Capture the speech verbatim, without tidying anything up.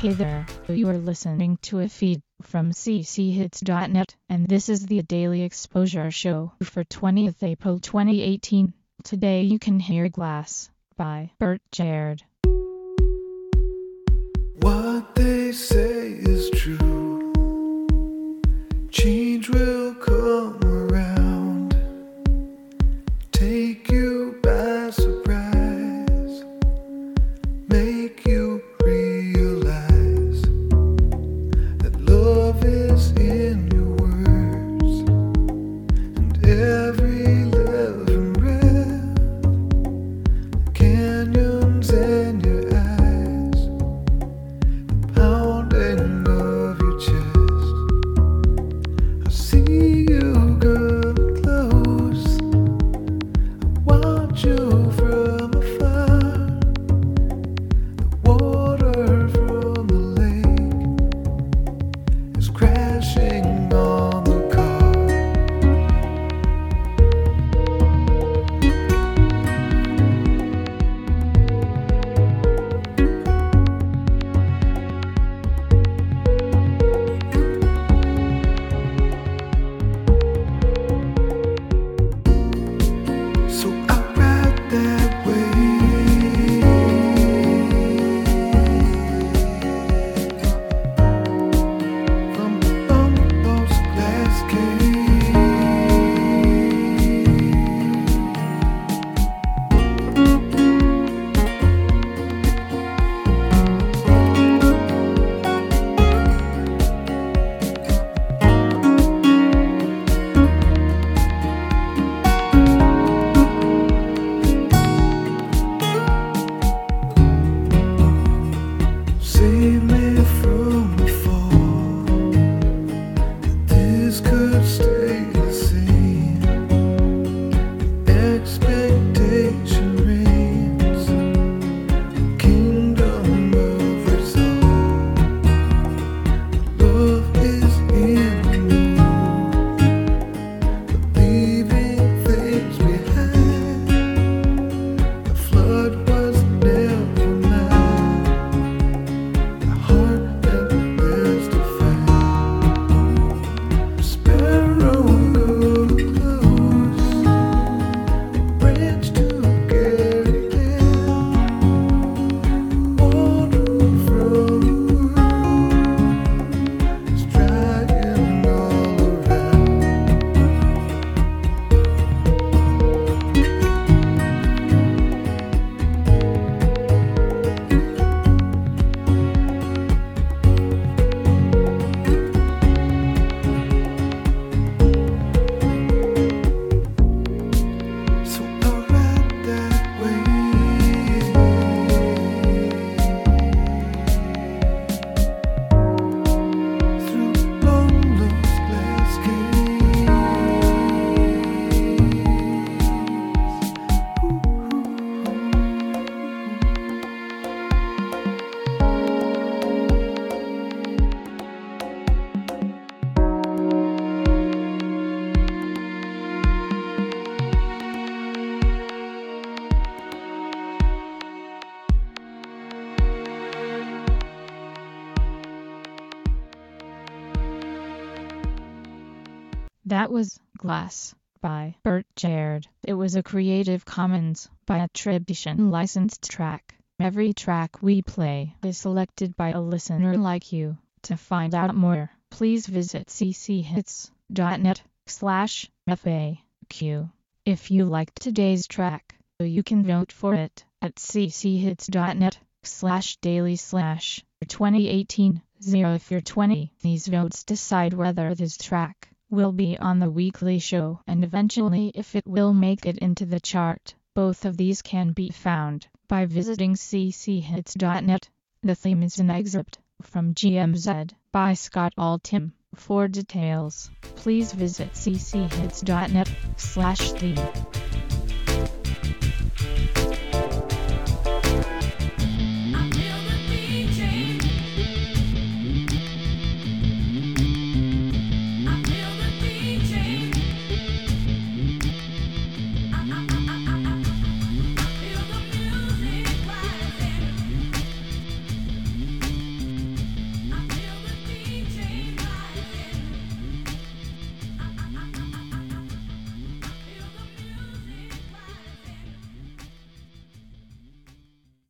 Hey there, you are listening to a feed from c c hits dot net, and this is the Daily Exposure Show for twentieth April twenty eighteen. Today you can hear Glass by Bert Jared. What they say is true. Change will come around, take you by surprise, make you realize that love is in your words and every loving breath, the canyons in your eyes, the pounding of your chest. I see you come close, I watch you from afar. The water from the lake is crashing on the car. So I ride that way from the almost glass cage. Save me from the fall, that this could stay the same. Expectation reigns, the kingdom of resolve. Love is in the mood, but leaving things behind. The flood was never mine. The heart that lives to find. Sparrow go close, branch to carry down. Water from the world is drying all around. So I ride that way through Longlo's glass case. That was Glass by Bert Jared. It was a Creative Commons by attribution licensed track. Every track we play is selected by a listener like you. To find out more, please visit c c hits dot net slash F A Q. If you liked today's track, you can vote for it at c c hits dot net slash daily slash twenty eighteen zero if you're twenty. These votes decide whether this track will be on the weekly show and eventually if it will make it into the chart. Both of these can be found by visiting c c hits dot net. The theme is an excerpt from G M Z by Scott Altham. For details, please visit c c hits dot net slash theme.